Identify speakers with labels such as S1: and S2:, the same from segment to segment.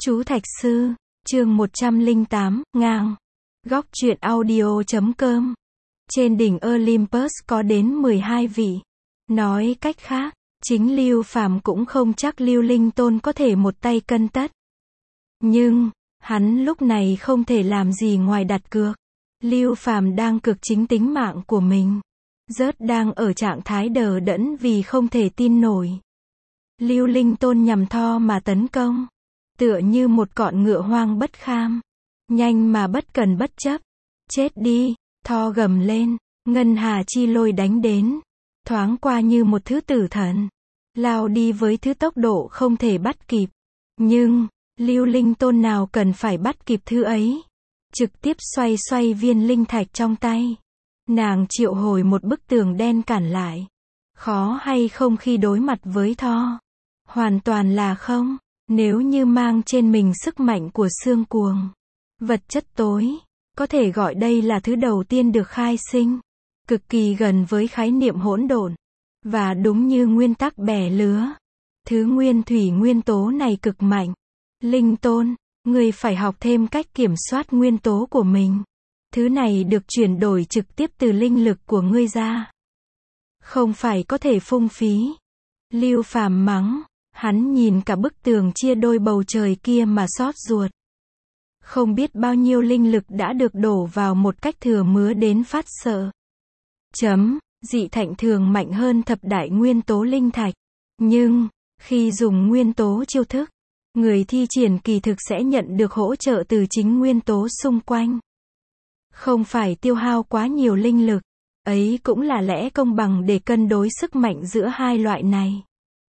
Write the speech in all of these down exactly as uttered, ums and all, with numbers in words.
S1: Chú Thạch Sư, chương một trăm lẻ tám, ngang. Góc truyện audio chấm com. Trên đỉnh Olympus có đến mười hai vị. Nói cách khác, chính Lưu Phàm cũng không chắc Lưu Linh Tôn có thể một tay cân tất. Nhưng, hắn lúc này không thể làm gì ngoài đặt cược. Lưu Phàm đang cược chính tính mạng của mình. Rớt đang ở trạng thái đờ đẫn vì không thể tin nổi. Lưu Linh Tôn nhằm Tho mà tấn công. Tựa như một con ngựa hoang bất kham. Nhanh mà bất cần bất chấp. Chết đi, Tho gầm lên. Ngân hà chi lôi đánh đến. Thoáng qua như một thứ tử thần. Lao đi với thứ tốc độ không thể bắt kịp. Nhưng, Lưu Linh Tôn nào cần phải bắt kịp thứ ấy. Trực tiếp xoay xoay viên linh thạch trong tay. Nàng triệu hồi một bức tường đen cản lại. Khó hay không khi đối mặt với Tho? Hoàn toàn là không. Nếu như mang trên mình sức mạnh của xương cuồng, vật chất tối, có thể gọi đây là thứ đầu tiên được khai sinh, cực kỳ gần với khái niệm hỗn độn. Và đúng như nguyên tắc bè lứa, thứ nguyên thủy nguyên tố này cực mạnh. Linh Tôn, người phải học thêm cách kiểm soát nguyên tố của mình. Thứ này được chuyển đổi trực tiếp từ linh lực của ngươi ra. Không phải có thể phung phí. Lưu Phàm mắng. Hắn nhìn cả bức tường chia đôi bầu trời kia mà xót ruột. Không biết bao nhiêu linh lực đã được đổ vào một cách thừa mứa đến phát sợ. Chấm, dị thạnh thường mạnh hơn thập đại nguyên tố linh thạch. Nhưng, khi dùng nguyên tố chiêu thức, người thi triển kỳ thực sẽ nhận được hỗ trợ từ chính nguyên tố xung quanh. Không phải tiêu hao quá nhiều linh lực. Ấy cũng là lẽ công bằng để cân đối sức mạnh giữa hai loại này.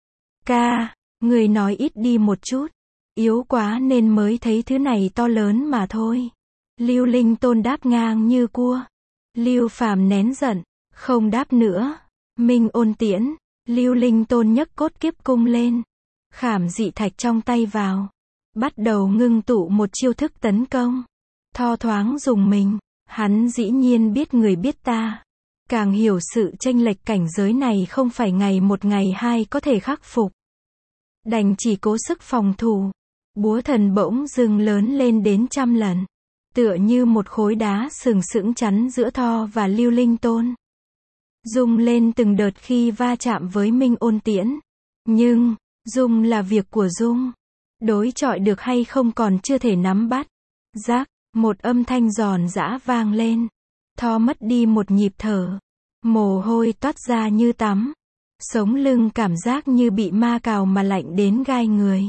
S1: Ca, người nói ít đi một chút. Yếu quá nên mới thấy thứ này to lớn mà thôi. Lưu Linh Tôn đáp ngang như cua. Lưu Phàm nén giận, không đáp nữa. Minh ôn tiễn, Lưu Linh Tôn nhấc cốt kiếp cung lên. Khảm dị thạch trong tay vào. Bắt đầu ngưng tụ một chiêu thức tấn công. Tho thoáng dùng mình, hắn dĩ nhiên biết người biết ta. Càng hiểu sự chênh lệch cảnh giới này không phải ngày một ngày hai có thể khắc phục. Đành chỉ cố sức phòng thủ. Búa thần bỗng dưng lớn lên đến trăm lần. Tựa như một khối đá sừng sững chắn giữa Tho và Lưu Linh Tôn. Rung lên từng đợt khi va chạm với Minh ôn tiễn. Nhưng, rung là việc của rung. Đối chọi được hay không còn chưa thể nắm bắt. Rác, một âm thanh giòn giã vang lên. Tho mất đi một nhịp thở. Mồ hôi toát ra như tắm. Sống lưng cảm giác như bị ma cào mà lạnh đến gai người.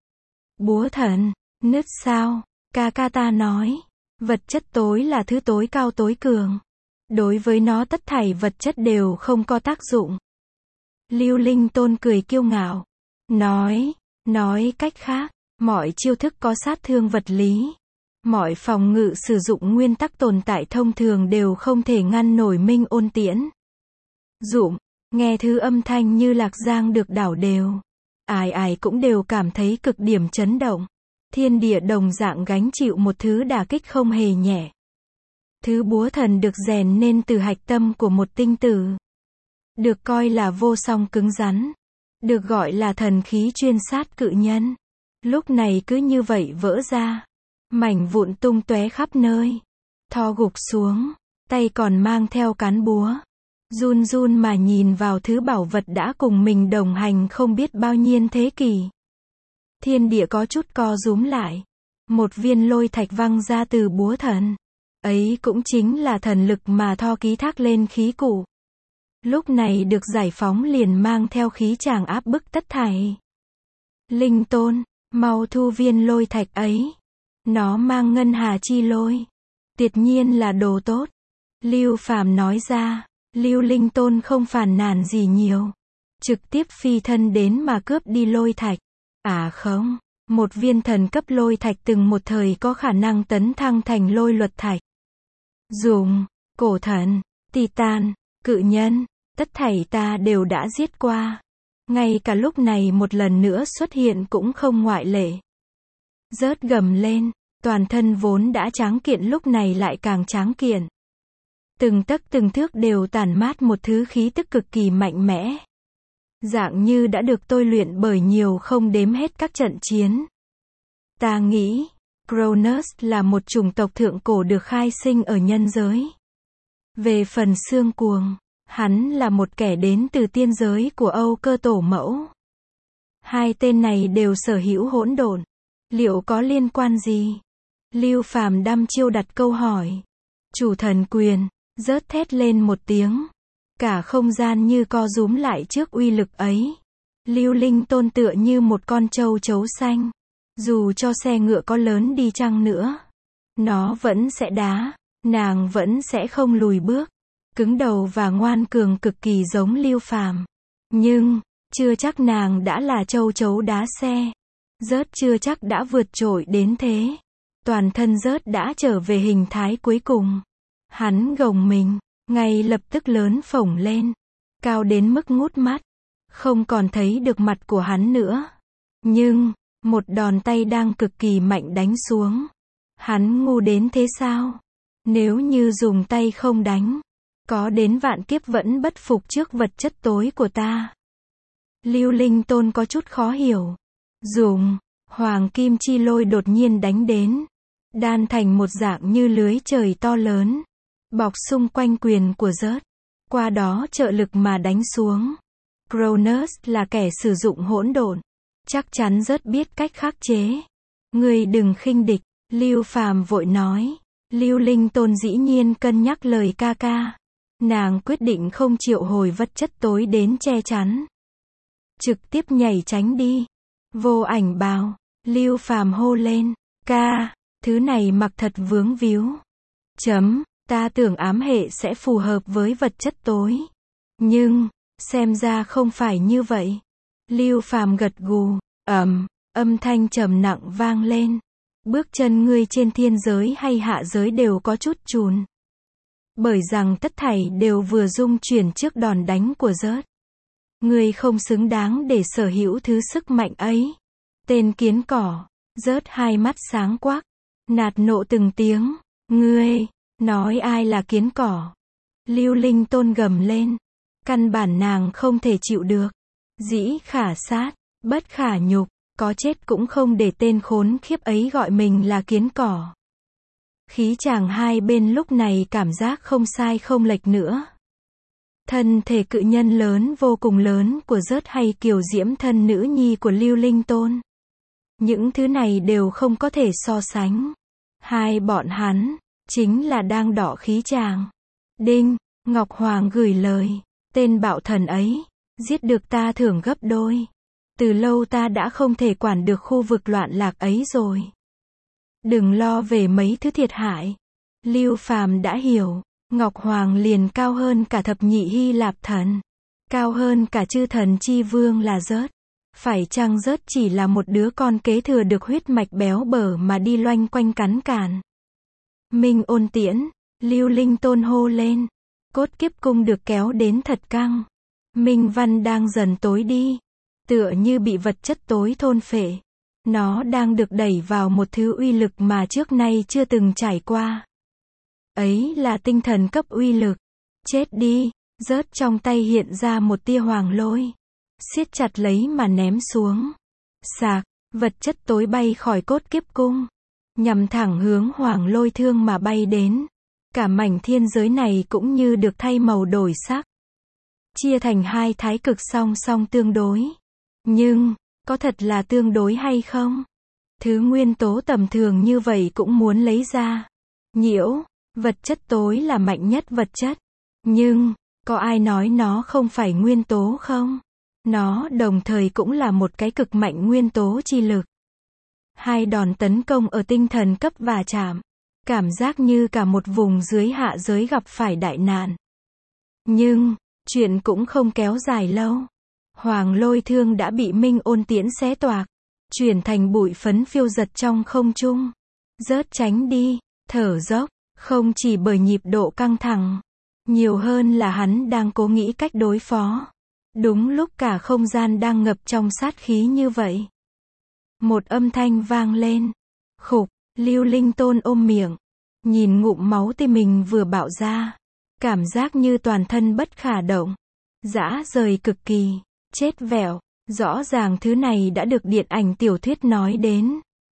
S1: Búa thần, nứt sao? Ca ca ta nói. Vật chất tối là thứ tối cao tối cường. Đối với nó tất thảy vật chất đều không có tác dụng. Lưu Linh Tôn cười kiêu ngạo. Nói, nói cách khác, mọi chiêu thức có sát thương vật lý. Mọi phòng ngự sử dụng nguyên tắc tồn tại thông thường đều không thể ngăn nổi Minh ôn tiễn. Dụm, nghe thứ âm thanh như lạc giang được đảo đều. Ai ai cũng đều cảm thấy cực điểm chấn động. Thiên địa đồng dạng gánh chịu một thứ đả kích không hề nhẹ. Thứ búa thần được rèn nên từ hạch tâm của một tinh tử. Được coi là vô song cứng rắn. Được gọi là thần khí chuyên sát cự nhân. Lúc này cứ như vậy vỡ ra. Mảnh vụn tung tóe khắp nơi. Tho gục xuống. Tay còn mang theo cán búa. Run run mà nhìn vào thứ bảo vật đã cùng mình đồng hành không biết bao nhiêu thế kỷ. Thiên địa có chút co rúm lại. Một viên lôi thạch văng ra từ búa thần. Ấy cũng chính là thần lực mà Tho ký thác lên khí cụ. Lúc này được giải phóng liền mang theo khí tràng áp bức tất thảy. Linh Tôn, mau thu viên lôi thạch ấy. Nó mang ngân hà chi lôi. Tuyệt nhiên là đồ tốt. Lưu Phàm nói ra. Lưu Linh Tôn không phàn nàn gì nhiều. Trực tiếp phi thân đến mà cướp đi lôi thạch. À không, một viên thần cấp lôi thạch từng một thời có khả năng tấn thăng thành lôi luật thạch. Dùng, cổ thần, titan, cự nhân, tất thảy ta đều đã giết qua. Ngay cả lúc này một lần nữa xuất hiện cũng không ngoại lệ. Rớt gầm lên, toàn thân vốn đã tráng kiện lúc này lại càng tráng kiện. Từng tấc từng thước đều tản mát một thứ khí tức cực kỳ mạnh mẽ. Dạng như đã được tôi luyện bởi nhiều không đếm hết các trận chiến. Ta nghĩ, Cronus là một chủng tộc thượng cổ được khai sinh ở nhân giới. Về phần xương cuồng, hắn là một kẻ đến từ tiên giới của Âu Cơ Tổ Mẫu. Hai tên này đều sở hữu hỗn độn. Liệu có liên quan gì? Lưu Phàm đăm chiêu đặt câu hỏi. Chủ thần quyền, rớt thét lên một tiếng. Cả không gian như co rúm lại trước uy lực ấy. Lưu Linh Tôn tựa như một con trâu chấu xanh. Dù cho xe ngựa có lớn đi chăng nữa, nó vẫn sẽ đá, nàng vẫn sẽ không lùi bước. Cứng đầu và ngoan cường cực kỳ giống Lưu Phàm. Nhưng, chưa chắc nàng đã là trâu chấu đá xe. Rớt chưa chắc đã vượt trội đến thế. Toàn thân rớt đã trở về hình thái cuối cùng. Hắn gồng mình, ngay lập tức lớn phồng lên. Cao đến mức ngút mắt. Không còn thấy được mặt của hắn nữa. Nhưng, một đòn tay đang cực kỳ mạnh đánh xuống. Hắn ngu đến thế sao? Nếu như dùng tay không đánh, có đến vạn kiếp vẫn bất phục trước vật chất tối của ta. Lưu Linh Tôn có chút khó hiểu. Dùng, hoàng kim chi lôi đột nhiên đánh đến. Đan thành một dạng như lưới trời to lớn. Bọc xung quanh quyền của rớt. Qua đó trợ lực mà đánh xuống. Cronus là kẻ sử dụng hỗn độn. Chắc chắn rất biết cách khắc chế. Ngươi đừng khinh địch, Lưu Phàm vội nói. Lưu Linh Tôn dĩ nhiên cân nhắc lời ca ca. Nàng quyết định không triệu hồi vật chất tối đến che chắn. Trực tiếp nhảy tránh đi. Vô ảnh bào, Lưu Phàm hô lên. Ca, thứ này mặc thật vướng víu. Chấm, ta tưởng ám hệ sẽ phù hợp với vật chất tối. Nhưng, xem ra không phải như vậy. Lưu Phàm gật gù, ầm, âm thanh trầm nặng vang lên. Bước chân ngươi trên thiên giới hay hạ giới đều có chút chùn. Bởi rằng tất thảy đều vừa dung chuyển trước đòn đánh của rớt. Ngươi không xứng đáng để sở hữu thứ sức mạnh ấy. Tên kiến cỏ, rớt hai mắt sáng quắc, nạt nộ từng tiếng. Ngươi, nói ai là kiến cỏ? Lưu Linh Tôn gầm lên. Căn bản nàng không thể chịu được. Dĩ khả sát, bất khả nhục, có chết cũng không để tên khốn khiếp ấy gọi mình là kiến cỏ. Khí chàng hai bên lúc này cảm giác không sai không lệch nữa. Thân thể cự nhân lớn vô cùng lớn của rớt hay kiều diễm thân nữ nhi của Lưu Linh Tôn. Những thứ này đều không có thể so sánh. Hai bọn hắn, chính là đang đọ khí chàng. Đinh, Ngọc Hoàng gửi lời. Tên bạo thần ấy, giết được ta thưởng gấp đôi. Từ lâu ta đã không thể quản được khu vực loạn lạc ấy rồi. Đừng lo về mấy thứ thiệt hại. Lưu Phàm đã hiểu, Ngọc Hoàng liền cao hơn cả thập nhị Hy Lạp thần. Cao hơn cả chư thần chi vương là rớt. Phải chăng rớt chỉ là một đứa con kế thừa được huyết mạch béo bở mà đi loanh quanh cắn cản? Minh Ôn Tiễn, Lưu Linh Tôn hô lên. Cốt kiếp cung được kéo đến thật căng. Minh văn đang dần tối đi. Tựa như bị vật chất tối thôn phệ. Nó đang được đẩy vào một thứ uy lực mà trước nay chưa từng trải qua. Ấy là tinh thần cấp uy lực. Chết đi, rớt trong tay hiện ra một tia hoàng lôi. Siết chặt lấy mà ném xuống. Sạc, vật chất tối bay khỏi cốt kiếp cung. Nhằm thẳng hướng hoàng lôi thương mà bay đến. Cả mảnh thiên giới này cũng như được thay màu đổi sắc. Chia thành hai thái cực song song tương đối. Nhưng, có thật là tương đối hay không? Thứ nguyên tố tầm thường như vậy cũng muốn lấy ra. Nhiễu, vật chất tối là mạnh nhất vật chất. Nhưng, có ai nói nó không phải nguyên tố không? Nó đồng thời cũng là một cái cực mạnh nguyên tố chi lực. Hai đòn tấn công ở tinh thần cấp và chạm. Cảm giác như cả một vùng dưới hạ giới gặp phải đại nạn. Nhưng, chuyện cũng không kéo dài lâu. Hoàng lôi thương đã bị Minh Ôn Tiễn xé toạc. Chuyển thành bụi phấn phiêu giật trong không trung. Rớt tránh đi, thở dốc, không chỉ bởi nhịp độ căng thẳng. Nhiều hơn là hắn đang cố nghĩ cách đối phó. Đúng lúc cả không gian đang ngập trong sát khí như vậy. Một âm thanh vang lên. Khục, Lưu Linh Tôn ôm miệng. Nhìn ngụm máu tươi mình vừa bạo ra. Cảm giác như toàn thân bất khả động. Dã rời cực kỳ. Chết vẹo. Rõ ràng thứ này đã được điện ảnh tiểu thuyết nói đến.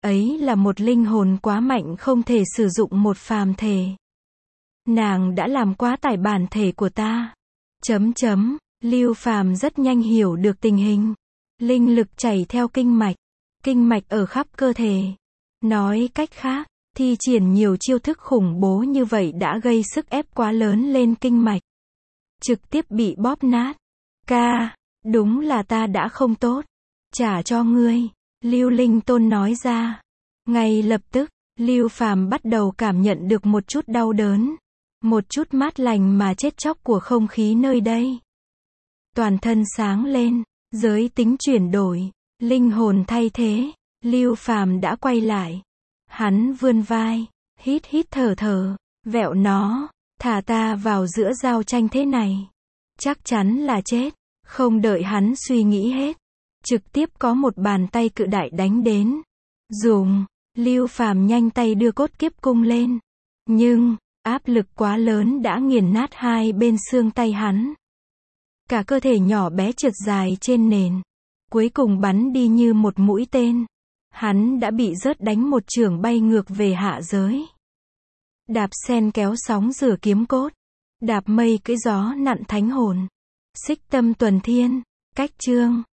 S1: Ấy là một linh hồn quá mạnh không thể sử dụng một phàm thể. Nàng đã làm quá tải bản thể của ta. Chấm chấm, Lưu Phàm rất nhanh hiểu được tình hình. Linh lực chảy theo kinh mạch. Kinh mạch ở khắp cơ thể. Nói cách khác, thi triển nhiều chiêu thức khủng bố như vậy đã gây sức ép quá lớn lên kinh mạch. Trực tiếp bị bóp nát. Ca, đúng là ta đã không tốt. Trả cho ngươi. Lưu Linh Tôn nói ra. Ngay lập tức, Lưu Phàm bắt đầu cảm nhận được một chút đau đớn. Một chút mát lành mà chết chóc của không khí nơi đây. Toàn thân sáng lên, giới tính chuyển đổi, linh hồn thay thế, Lưu Phàm đã quay lại. Hắn vươn vai, hít hít thở thở, vẹo nó, thả ta vào giữa giao tranh thế này. Chắc chắn là chết, không đợi hắn suy nghĩ hết. Trực tiếp có một bàn tay cự đại đánh đến. Dùng, Lưu Phàm nhanh tay đưa cốt kiếp cung lên. Nhưng, áp lực quá lớn đã nghiền nát hai bên xương tay hắn. Cả cơ thể nhỏ bé trượt dài trên nền. Cuối cùng bắn đi như một mũi tên. Hắn đã bị rớt đánh một chưởng bay ngược về hạ giới. Đạp sen kéo sóng rửa kiếm cốt. Đạp mây cưỡi gió nặn thánh hồn. Xích tâm tuần thiên. Cách chương.